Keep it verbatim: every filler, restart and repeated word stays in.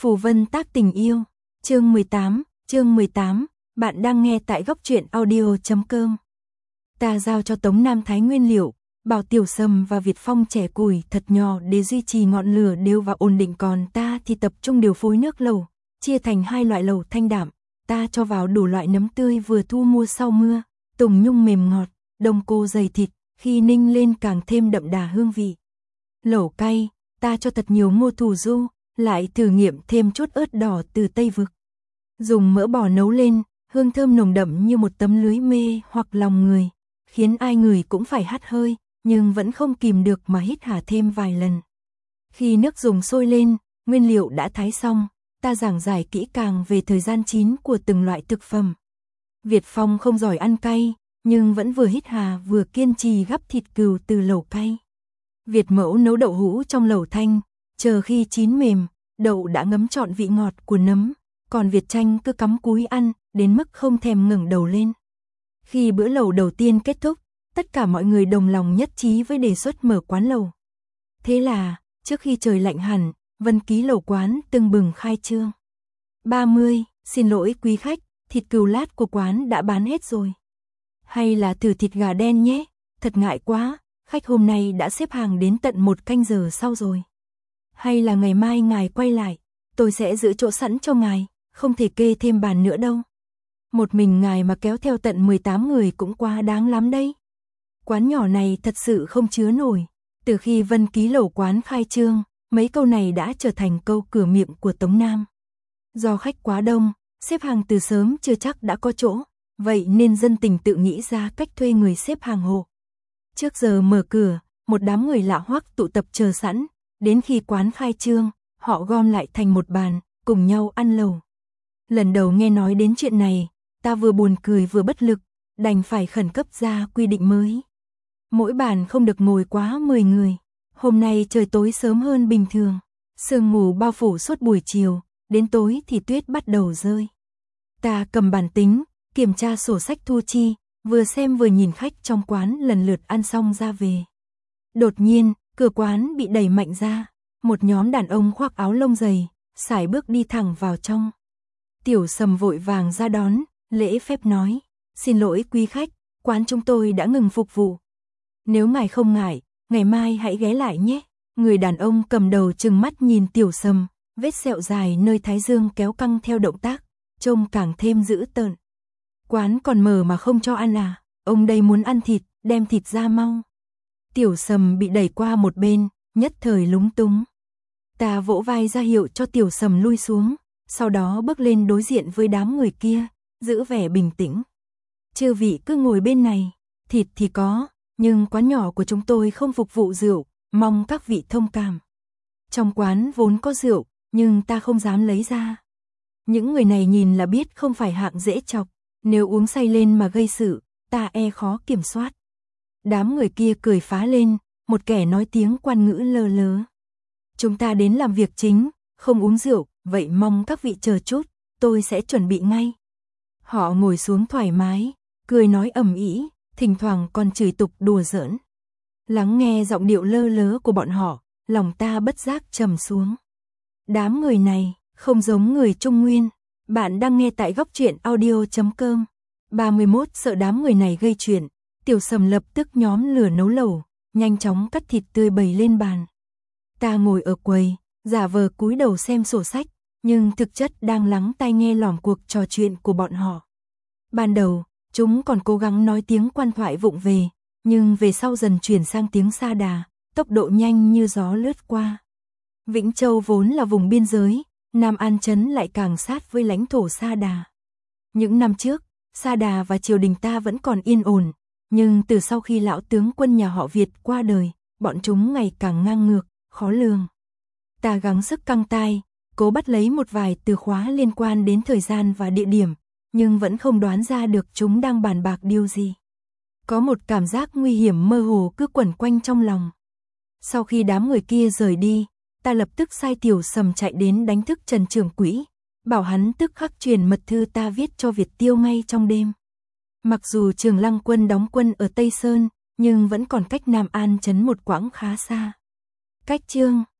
Phù Vân tác tình yêu, chương mười tám, chương mười tám, bạn đang nghe tại góc truyện audio chấm com. Ta giao cho Tống Nam Thái nguyên liệu, bảo Tiểu Sầm và Việt Phong chẻ củi thật nhỏ để duy trì ngọn lửa đều và ổn định, còn ta thì tập trung điều phối nước lẩu, chia thành hai loại lẩu thanh đạm, ta cho vào đủ loại nấm tươi vừa thu mua sau mưa, tùng nhung mềm ngọt, đông cô dày thịt, khi ninh lên càng thêm đậm đà hương vị. Lẩu cay, ta cho thật nhiều ngô thủ du, lại thử nghiệm thêm chút ớt đỏ từ Tây Vực. Dùng mỡ bò nấu lên, hương thơm nồng đậm như một tấm lưới mê hoặc lòng người, khiến ai ngửi cũng phải hắt hơi, nhưng vẫn không kìm được mà hít hà thêm vài lần. Khi nước dùng sôi lên, nguyên liệu đã thái xong, ta giảng giải kỹ càng về thời gian chín của từng loại thực phẩm. Việt Phong không giỏi ăn cay, nhưng vẫn vừa hít hà vừa kiên trì gắp thịt cừu từ lẩu cay. Việt Mẫu nấu đậu hũ trong lẩu thanh, chờ khi chín mềm, đậu đã ngấm trọn vị ngọt của nấm, còn Việt Tranh cứ cắm cúi ăn, đến mức không thèm ngẩng đầu lên. Khi bữa lẩu đầu tiên kết thúc, tất cả mọi người đồng lòng nhất trí với đề xuất mở quán lẩu. Thế là, trước khi trời lạnh hẳn, Vân Ký lẩu quán tưng bừng khai trương. ba mươi, xin lỗi quý khách, thịt cừu lát của quán đã bán hết rồi. Hay là thử thịt gà đen nhé, thật ngại quá, khách hôm nay đã xếp hàng đến tận một canh giờ sau rồi. Hay là ngày mai ngài quay lại, tôi sẽ giữ chỗ sẵn cho ngài, không thể kê thêm bàn nữa đâu. Một mình ngài mà kéo theo tận mười tám người cũng quá đáng lắm đấy. Quán nhỏ này thật sự không chứa nổi. Từ khi Vân Ký lẩu quán khai trương, mấy câu này đã trở thành câu cửa miệng của Tống Nam. Do khách quá đông, xếp hàng từ sớm chưa chắc đã có chỗ, vậy nên dân tình tự nghĩ ra cách thuê người xếp hàng hộ. Trước giờ mở cửa, một đám người lạ hoắc tụ tập chờ sẵn, đến khi quán khai trương, họ gom lại thành một bàn, cùng nhau ăn lẩu. Lần đầu nghe nói đến chuyện này, ta vừa buồn cười vừa bất lực, đành phải khẩn cấp ra quy định mới. Mỗi bàn không được ngồi quá mười người. Hôm nay trời tối sớm hơn bình thường, sương mù bao phủ suốt buổi chiều, đến tối thì tuyết bắt đầu rơi. Ta cầm bản tính, kiểm tra sổ sách thu chi, vừa xem vừa nhìn khách trong quán lần lượt ăn xong ra về. Đột nhiên, cửa quán bị đẩy mạnh ra, một nhóm đàn ông khoác áo lông dày, sải bước đi thẳng vào trong. Tiểu Sầm vội vàng ra đón, lễ phép nói, xin lỗi quý khách, quán chúng tôi đã ngừng phục vụ. Nếu ngài không ngại, ngày mai hãy ghé lại nhé. Người đàn ông cầm đầu trừng mắt nhìn Tiểu Sầm, vết sẹo dài nơi thái dương kéo căng theo động tác, trông càng thêm dữ tợn. Quán còn mở mà không cho ăn à, ông đây muốn ăn thịt, đem thịt ra mau. Tiểu Sầm bị đẩy qua một bên, nhất thời lúng túng. Ta vỗ vai ra hiệu cho Tiểu Sầm lui xuống, sau đó bước lên đối diện với đám người kia, giữ vẻ bình tĩnh. Chư vị cứ ngồi bên này, thịt thì có, nhưng quán nhỏ của chúng tôi không phục vụ rượu, mong các vị thông cảm. Trong quán vốn có rượu, nhưng ta không dám lấy ra. Những người này nhìn là biết không phải hạng dễ chọc, nếu uống say lên mà gây sự, ta e khó kiểm soát. Đám người kia cười phá lên, một kẻ nói tiếng Quan ngữ lơ lớ. Chúng ta đến làm việc chính, không uống rượu, vậy mong các vị chờ chút, tôi sẽ chuẩn bị ngay. Họ ngồi xuống thoải mái, cười nói ầm ĩ, thỉnh thoảng còn chửi tục đùa giỡn. Lắng nghe giọng điệu lơ lớ của bọn họ, lòng ta bất giác trầm xuống. Đám người này không giống người Trung Nguyên. Bạn đang nghe tại góc truyện audio chấm com. ba mươi mốt sợ đám người này gây chuyện, Tiểu Sầm lập tức nhóm lửa nấu lẩu, nhanh chóng cắt thịt tươi bày lên bàn. Ta ngồi ở quầy, giả vờ cúi đầu xem sổ sách, nhưng thực chất đang lắng tai nghe lỏm cuộc trò chuyện của bọn họ. Ban đầu, chúng còn cố gắng nói tiếng quan thoại vụng về, nhưng về sau dần chuyển sang tiếng Sa Đà, tốc độ nhanh như gió lướt qua. Vĩnh Châu vốn là vùng biên giới, Nam An Trấn lại càng sát với lãnh thổ Sa Đà. Những năm trước, Sa Đà và triều đình ta vẫn còn yên ổn, nhưng từ sau khi lão tướng quân nhà họ Việt qua đời, bọn chúng ngày càng ngang ngược, khó lường. Ta gắng sức căng tai, cố bắt lấy một vài từ khóa liên quan đến thời gian và địa điểm, nhưng vẫn không đoán ra được chúng đang bàn bạc điều gì. Có một cảm giác nguy hiểm mơ hồ cứ quẩn quanh trong lòng. Sau khi đám người kia rời đi, ta lập tức sai Tiểu Sầm chạy đến đánh thức Trần Trưởng Quỹ, bảo hắn tức khắc truyền mật thư ta viết cho Việt Tiêu ngay trong đêm. Mặc dù Trường Lăng quân đóng quân ở Tây Sơn, nhưng vẫn còn cách Nam An Trấn một quãng khá xa. Cách chương